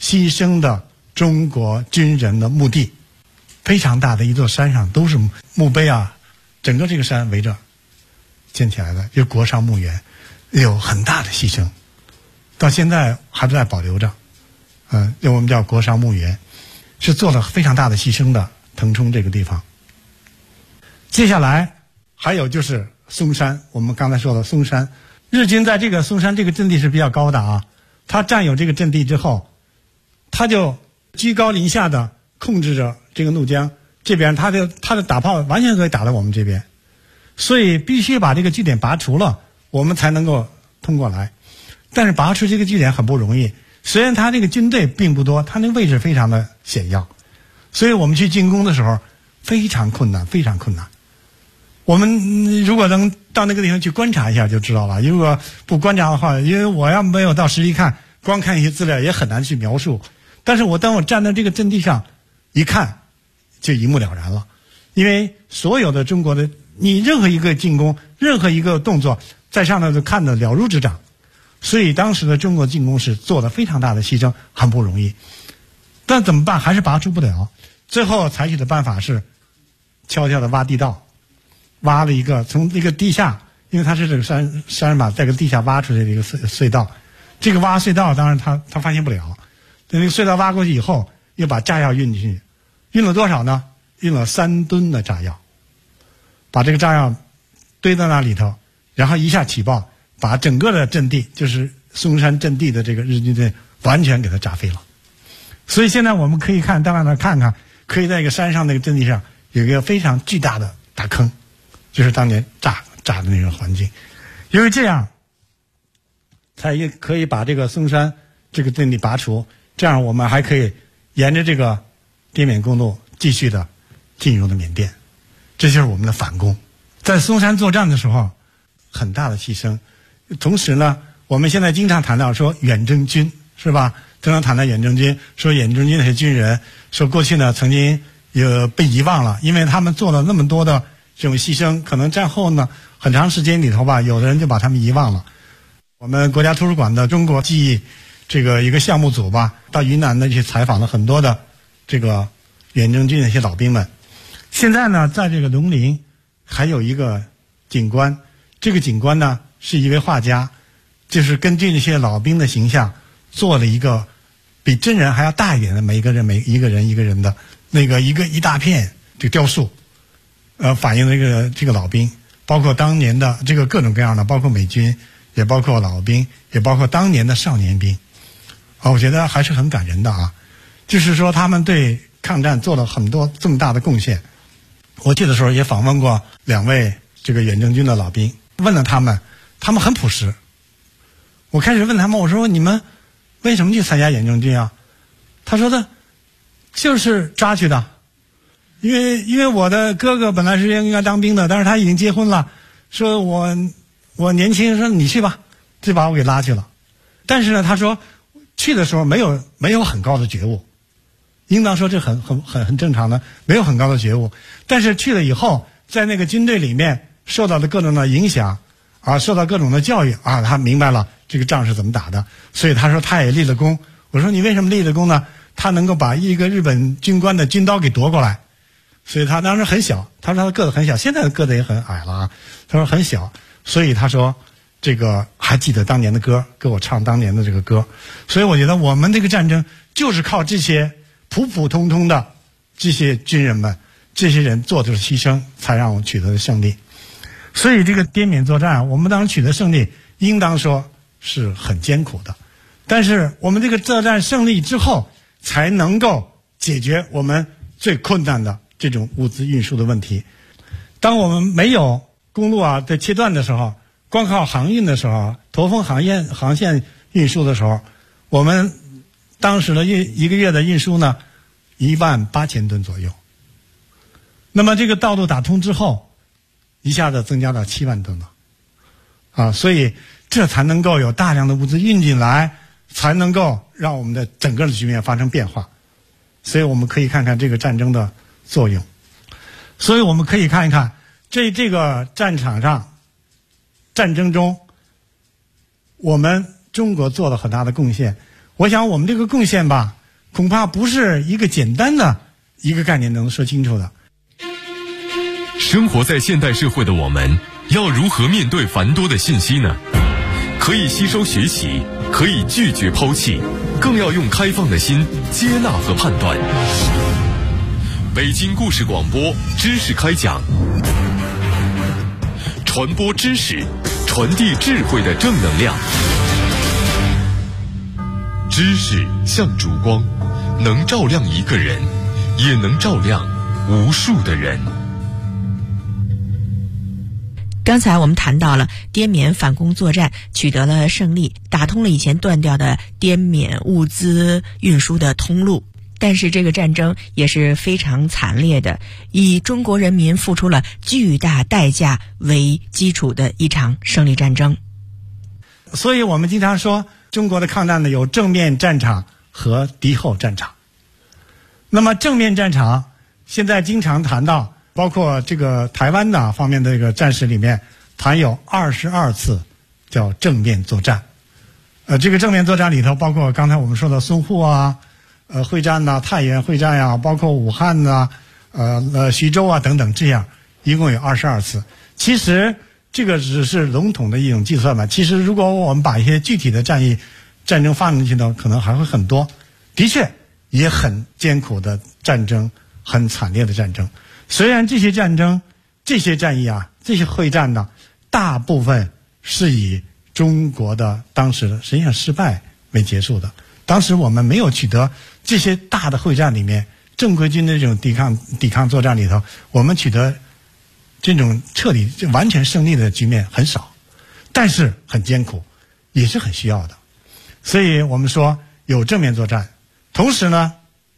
牺牲的中国军人的墓地，非常大的一座山上都是墓碑啊，整个这个山围着建起来的，有国殇墓园，有很大的牺牲，到现在还在保留着。我们叫国殇墓园，是做了非常大的牺牲的腾冲这个地方。接下来还有就是松山，我们刚才说的松山，日军在这个松山这个阵地是比较高的啊，他占有这个阵地之后，他就居高临下的控制着这个怒江这边，他的打炮完全可以打到我们这边，所以必须把这个据点拔除了，我们才能够通过来。但是拔除这个据点很不容易，虽然他这个军队并不多，他那个位置非常的险要，所以我们去进攻的时候非常困难，非常困难。我们如果能到那个地方去观察一下就知道了，如果不观察的话，因为我要没有到实地看，光看一些资料也很难去描述。但是当我站在这个阵地上一看，就一目了然了。因为所有的中国的你任何一个进攻，任何一个动作，在上头都看得了如指掌。所以当时的中国进攻是做了非常大的牺牲，很不容易。但怎么办？还是拔除不了。最后采取的办法是悄悄的挖地道。挖了一个从一个地下，因为它是这个山嘛，在个地下挖出来的一个隧道。这个挖隧道当然他发现不了，那个隧道挖过去以后，又把炸药运进去，运了多少呢？运了3吨的炸药，把这个炸药堆在那里头，然后一下起爆，把整个的阵地，就是松山阵地的这个日军队完全给它炸飞了。所以现在我们可以到那看看，可以在一个山上那个阵地上有一个非常巨大的大坑。就是当年炸的那个环境，因为这样才也可以把这个松山这个阵地拔除，这样我们还可以沿着这个滇缅公路继续的进入了缅甸，这就是我们的反攻。在松山作战的时候，很大的牺牲。同时呢，我们现在经常谈到说远征军，是吧？经常谈到远征军，说远征军那些军人，说过去呢曾经也被遗忘了，因为他们做了那么多的这种牺牲，可能战后呢很长时间里头吧，有的人就把他们遗忘了。我们国家图书馆的中国记忆这个一个项目组吧，到云南呢去采访了很多的这个远征军的一些老兵们。现在呢，在这个龙陵还有一个景观，这个景观呢是一位画家，就是根据那些老兵的形象做了一个比真人还要大一点的每一个人的那个一大片这个雕塑。反映这个老兵，包括当年的这个各种各样的，包括美军，也包括老兵，也包括当年的少年兵，我觉得还是很感人的啊。就是说他们对抗战做了很多这么大的贡献。我去的时候也访问过2位这个远征军的老兵，问了他们很朴实。我开始问他们，我说你们为什么去参加远征军啊？他说的就是抓去的。因为我的哥哥本来是应该当兵的，但是他已经结婚了，说我年轻，说你去吧，就把我给拉去了。但是呢，他说去的时候没有很高的觉悟，应当说这很正常的，没有很高的觉悟。但是去了以后，在那个军队里面受到了各种的影响啊，受到各种的教育啊，他明白了这个仗是怎么打的，所以他说他也立了功。我说你为什么立了功呢？他能够把一个日本军官的军刀给夺过来。所以他当时很小，他说他的个子很小，现在的个子也很矮了啊。他说很小，所以他说这个还记得当年的歌，给我唱当年的这个歌。所以我觉得我们这个战争就是靠这些普普通通的这些军人们，这些人做的牺牲，才让我们取得了胜利。所以这个滇缅作战，我们当时取得胜利，应当说是很艰苦的。但是我们这个作战胜利之后，才能够解决我们最困难的这种物资运输的问题。当我们没有公路在切断的时候，光靠航运的时候，驼峰航线运输的时候，我们当时的一个月的运输呢18000吨左右。那么这个道路打通之后，一下子增加到7万吨了所以这才能够有大量的物资运进来，才能够让我们的整个的局面发生变化。所以我们可以看看这个战争的作用。所以我们可以看一看这个战场上战争中，我们中国做了很大的贡献。 我想我们这个贡献吧，恐怕不是一个简单的一个概念能说清楚的。 生活在现代社会的我们，要如何面对繁多的信息呢？可以吸收学习，可以拒绝抛弃，更要用开放的心接纳和判断。北京故事广播知识开讲，传播知识，传递智慧的正能量。知识像烛光，能照亮一个人，也能照亮无数的人。 刚才我们谈到了滇缅反攻作战取得了胜利，打通了以前断掉的滇缅物资运输的通路。但是这个战争也是非常惨烈的，以中国人民付出了巨大代价为基础的一场胜利战争。 所以我们经常说，中国的抗战呢有正面战场和敌后战场。那么正面战场现在经常谈到，包括这个台湾的方面的这个战史里面谈有22次叫正面作战。这个正面作战里头包括刚才我们说的淞沪啊、会战呐、太原会战呀、包括武汉呐、徐州啊等等，这样一共有22次。其实这个只是笼统的一种计算吧。其实如果我们把一些具体的战争放进去呢，可能还会很多。的确也很艰苦的战争，很惨烈的战争。虽然这些战争、这些战役啊、这些会战呢，大部分是以中国的当时的实际上失败为结束的。当时我们没有取得这些大的会战里面，正规军的这种抵抗作战里头，我们取得这种彻底完全胜利的局面很少，但是很艰苦，也是很需要的。所以我们说有正面作战，同时呢，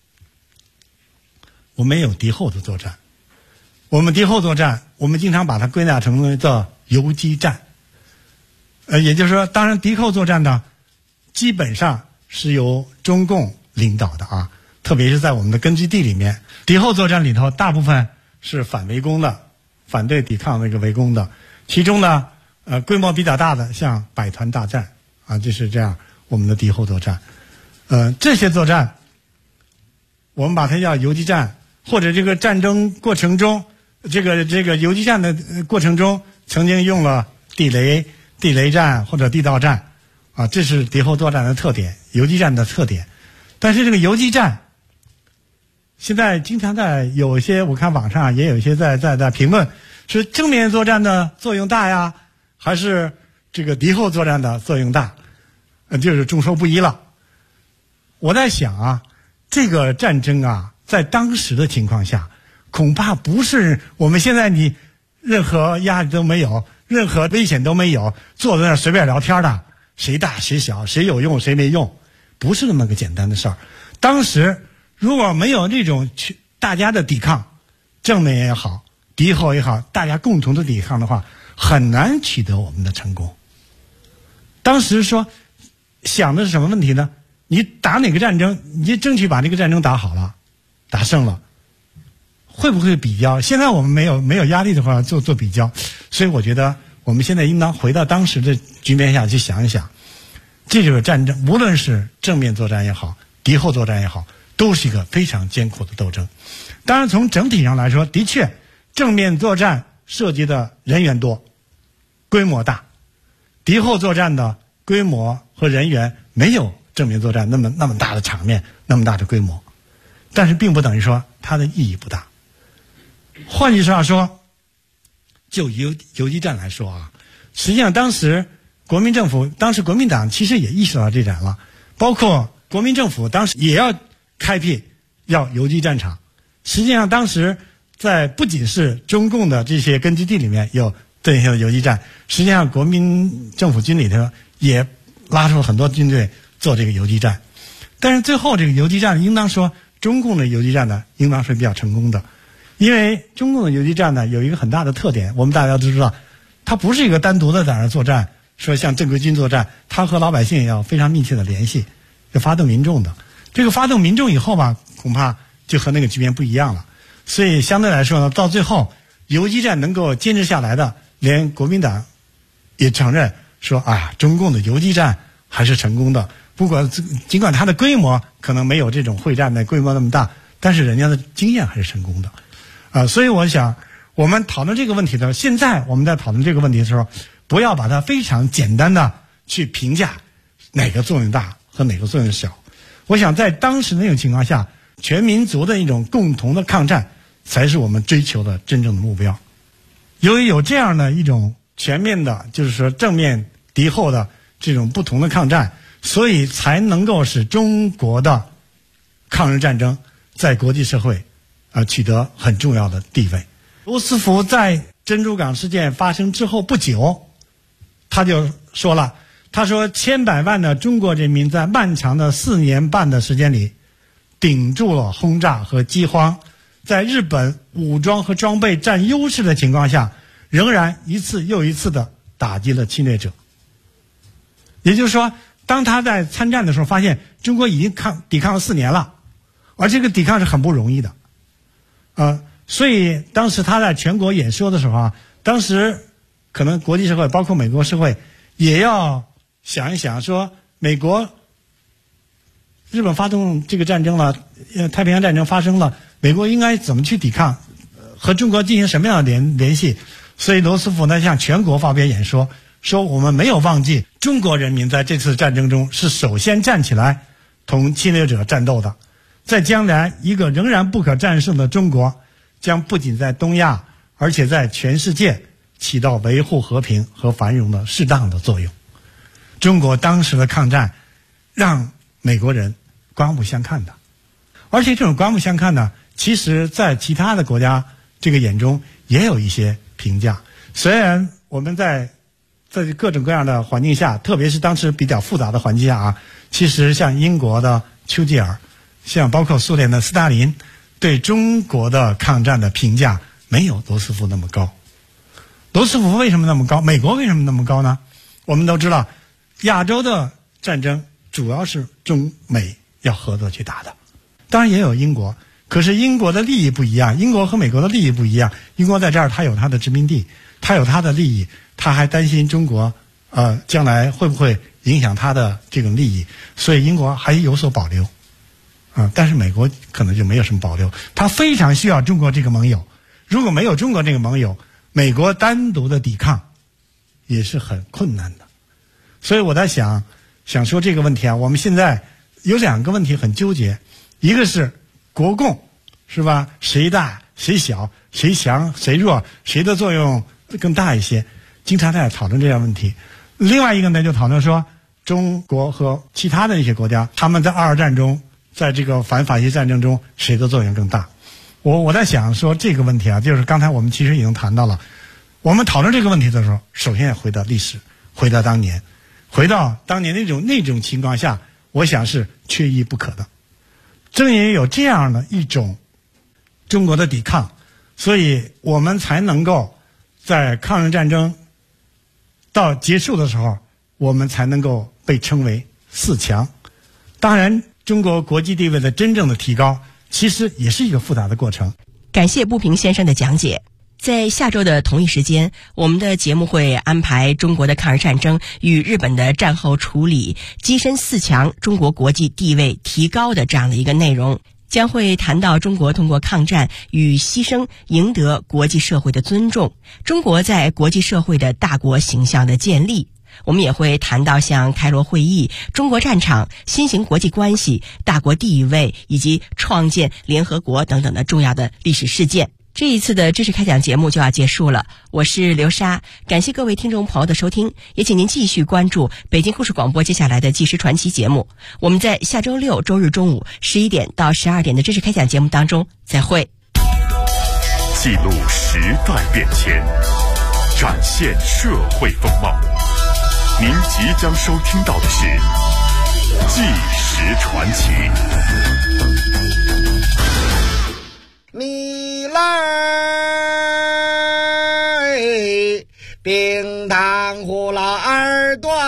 我们也有敌后的作战。我们敌后作战，我们经常把它归纳成为叫游击战。也就是说，当然敌后作战呢，基本上是由中共领导的啊，特别是在我们的根据地里面，敌后作战里头大部分是反围攻的，反对抵抗那个围攻的。其中呢，规模比较大的像百团大战啊，就是这样我们的敌后作战。这些作战，我们把它叫游击战，或者这个战争过程中，这个游击战的过程中，曾经用了地雷战或者地道战。啊，这是敌后作战的特点，游击战的特点。但是这个游击战，现在经常在有一些我看网上也有一些在评论，是正面作战的作用大呀，还是这个敌后作战的作用大？就是众说不一了。我在想啊，这个战争啊，在当时的情况下，恐怕不是我们现在你任何压力都没有，任何危险都没有，坐在那儿随便聊天的。谁大谁小，谁有用谁没用，不是那么个简单的事儿。当时如果没有这种大家的抵抗，正面也好，敌后也好，大家共同的抵抗的话，很难取得我们的成功。当时说想的是什么问题呢？你打哪个战争，你争取把这个战争打好了，打胜了，会不会比较？现在我们没有压力的话做比较，所以我觉得我们现在应当回到当时的局面下去想一想，这就是战争，无论是正面作战也好，敌后作战也好，都是一个非常艰苦的斗争。当然从整体上来说，的确正面作战涉及的人员多，规模大，敌后作战的规模和人员没有正面作战那么大的场面，那么大的规模，但是并不等于说它的意义不大。换句话说，就游击战来说啊，实际上当时国民党其实也意识到这点了，包括国民政府当时也要开辟要游击战场。实际上当时在不仅是中共的这些根据地里面有这些游击战，实际上国民政府军里头也拉出了很多军队做这个游击战。但是最后这个游击战应当说中共的游击战呢应当是比较成功的，因为中共的游击战呢有一个很大的特点，我们大家都知道，它不是一个单独的在那作战，说像正规军作战，它和老百姓要非常密切的联系，要发动民众的。这个发动民众以后吧，恐怕就和那个局面不一样了。所以相对来说呢，到最后游击战能够坚持下来的，连国民党也承认说，中共的游击战还是成功的。 尽管它的规模可能没有这种会战的规模那么大，但是人家的经验还是成功的，所以我想我们讨论这个问题的时候，现在我们在讨论这个问题的时候，不要把它非常简单的去评价哪个作用大和哪个作用小。我想在当时的那种情况下，全民族的一种共同的抗战才是我们追求的真正的目标。由于有这样的一种全面的，就是说正面敌后的这种不同的抗战，所以才能够使中国的抗日战争在国际社会取得很重要的地位。罗斯福在珍珠港事件发生之后不久，他就说了，他说千百万的中国人民在漫长的4年半的时间里顶住了轰炸和饥荒，在日本武装和装备占优势的情况下，仍然一次又一次的打击了侵略者。也就是说，当他在参战的时候，发现中国已经抵抗了4年了，而这个抵抗是很不容易的，所以当时他在全国演说的时候当时可能国际社会包括美国社会也要想一想，说日本发动这个战争了，太平洋战争发生了，美国应该怎么去抵抗，和中国进行什么样的联系。所以罗斯福呢向全国发表演说，说我们没有忘记中国人民在这次战争中是首先站起来同侵略者战斗的，在将来一个仍然不可战胜的中国将不仅在东亚，而且在全世界起到维护和平和繁荣的适当的作用。中国当时的抗战让美国人刮目相看的，而且这种刮目相看呢，其实在其他的国家这个眼中也有一些评价。虽然我们在各种各样的环境下，特别是当时比较复杂的环境下其实像英国的丘吉尔，像包括苏联的斯大林，对中国的抗战的评价没有罗斯福那么高。罗斯福为什么那么高？美国为什么那么高呢？我们都知道，亚洲的战争主要是中美要合作去打的，当然也有英国，可是英国的利益不一样，英国和美国的利益不一样。英国在这儿他有他的殖民地，他有他的利益，他还担心中国将来会不会影响他的这种利益，所以英国还有所保留但是美国可能就没有什么保留，他非常需要中国这个盟友。如果没有中国这个盟友，美国单独的抵抗也是很困难的。所以我在想说这个问题我们现在有2个问题很纠结，一个是国共是吧，谁大谁小，谁强谁弱，谁的作用更大一些，经常在讨论这样问题。另外一个呢，就讨论说中国和其他的一些国家，他们在二战中，在这个反法西战争中谁的作用更大。我在想说这个问题就是刚才我们其实已经谈到了，我们讨论这个问题的时候，首先要回到历史，回到当年那种情况下，我想是缺一不可的。正因为有这样的一种中国的抵抗，所以我们才能够在抗日战争到结束的时候，我们才能够被称为4强。当然中国国际地位的真正的提高其实也是一个复杂的过程。 感谢步平先生的讲解。在下周的同一时间，我们的节目会安排中国的抗日战争与日本的战后处理跻身4强，中国国际地位提高的这样的一个内容，将会谈到中国通过抗战与牺牲赢得国际社会的尊重，中国在国际社会的大国形象的建立。我们也会谈到像开罗会议、中国战场、新型国际关系、大国地位以及创建联合国等等的重要的历史事件。这一次的知识开讲节目就要结束了，我是刘莎，感谢各位听众朋友的收听，也请您继续关注北京故事广播接下来的纪实传奇节目。我们在下周6周日中午11点到12点的知识开讲节目当中再会。 记录时代变迁，展现社会风貌。您即将收听到的是纪实传奇。 米来冰糖葫芦耳朵，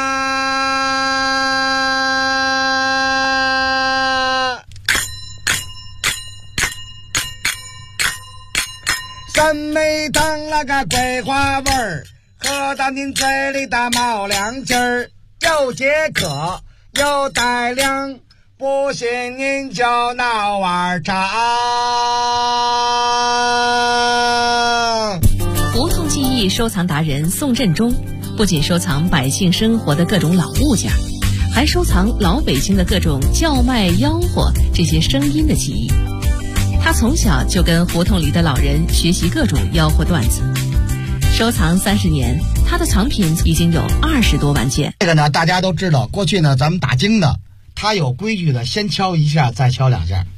酸梅汤那个桂花味儿，喝到您嘴里的冒凉劲儿，又解渴有带量，不信您就闹玩唱。 胡同记忆收藏达人宋振中，不仅收藏百姓生活的各种老物件，还收藏老北京的各种叫卖吆喝这些声音的记忆。他从小就跟胡同里的老人学习各种吆喝段子，收藏30年，他的藏品已经有20多万件。 这个呢，大家都知道，过去呢，咱们打更的，他有规矩的，先敲一下，再敲2下。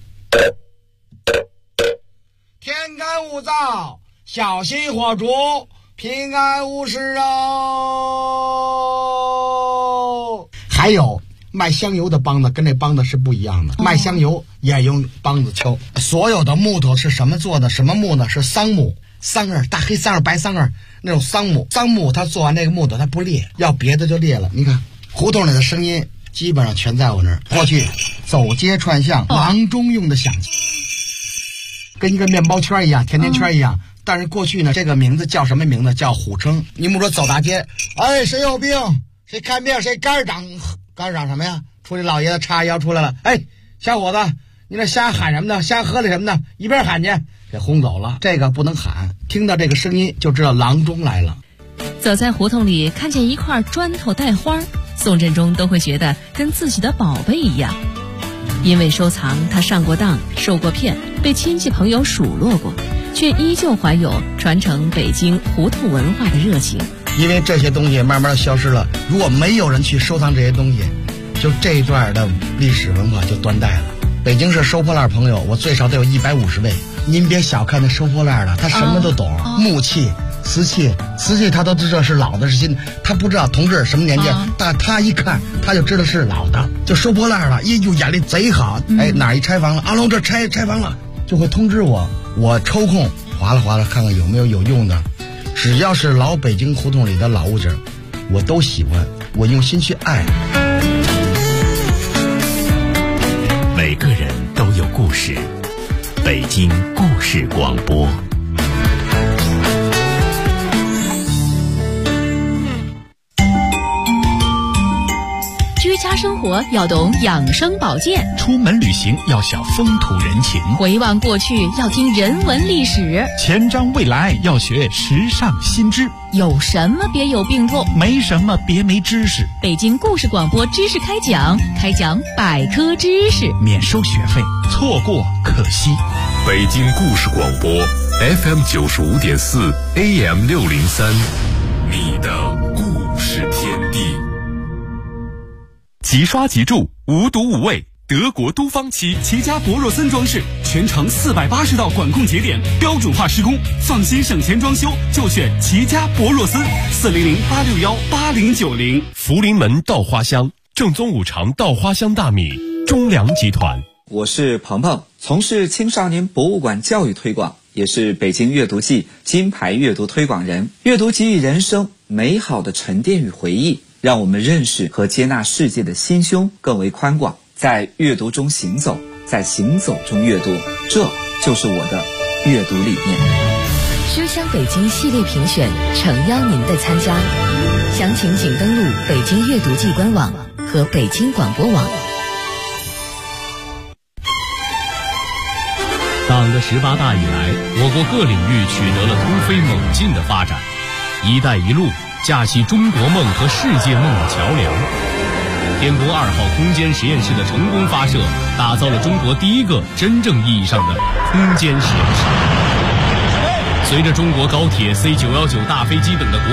天干物燥，小心火烛，平安无事哦。还有卖香油的梆子跟这梆子是不一样的，卖香油也用梆子敲。所有的木头是什么做的？什么木呢？是桑木，桑叶，大黑桑叶、白桑叶那种桑木。桑木它做完这个木头它不裂，要别的就裂了。你看胡同里的声音基本上全在我那儿。过去走街串巷，郎中用的响器，跟一个面包圈一样，甜甜圈一样。但是过去呢，这个名字叫什么名字？叫虎称。你们说走大街，哎，谁有病？谁看病？谁肝长什么呀？出去老爷子叉腰出来了，哎，小伙子，你那瞎喊什么呢？瞎喝的什么呢？一边喊去，给轰走了。这个不能喊，听到这个声音就知道郎中来了。 走在胡同里，看见一块砖头带花，宋振中都会觉得跟自己的宝贝一样。因为收藏，他上过当，受过骗，被亲戚朋友数落过，却依旧怀有传承北京胡同文化的热情。 因为这些东西慢慢的消失了，如果没有人去收藏这些东西，就这一段的历史文化就断代了。北京市收破烂朋友，我最少得有150位。您别小看那收破烂的，他什么都懂，木器、瓷器他都知道是老的是新的，他不知道同志什么年纪，但他一看他就知道是老的，就收破烂了，就眼力贼好。哎，哪一拆房了？阿龙这拆房了，就会通知我，我抽空划拉看看有没有用的。只要是老北京胡同里的老物件，我都喜欢，我用心去爱。 每个人都有故事，北京故事广播。 居家生活要懂养生保健， 出门旅行要晓风土人情， 回望过去要听人文历史， 前瞻未来要学时尚新知。 有什么别有病痛， 没什么别没知识。 北京故事广播知识开讲百科知识， 免收学费，错过可惜。 北京故事广播 FM 95.4 AM 603，你的故事天地。 即刷即住，无毒无味，德国都方漆齐家博若森装饰，全程480道管控节点，标准化施工，放心省钱装修就选齐家博若森，400-861-8090。 福临门稻花香，正宗五常稻花香大米，中粮集团。 我是鹏鹏，从事青少年博物馆教育推广，也是北京阅读季金牌阅读推广人。阅读给予人生美好的沉淀与回忆，让我们认识和接纳世界的心胸更为宽广。在阅读中行走，在行走中阅读，这就是我的阅读理念。 书香北京系列评选诚邀您的参加，详情请登录北京阅读季官网和北京广播网。 党的18大以来，我国各领域取得了突飞猛进的发展。一带一路架起中国梦和世界梦的桥梁。天宫2号空间实验室的成功发射，打造了中国第一个真正意义上的空间实验室。随着中国高铁、C919 大飞机等的国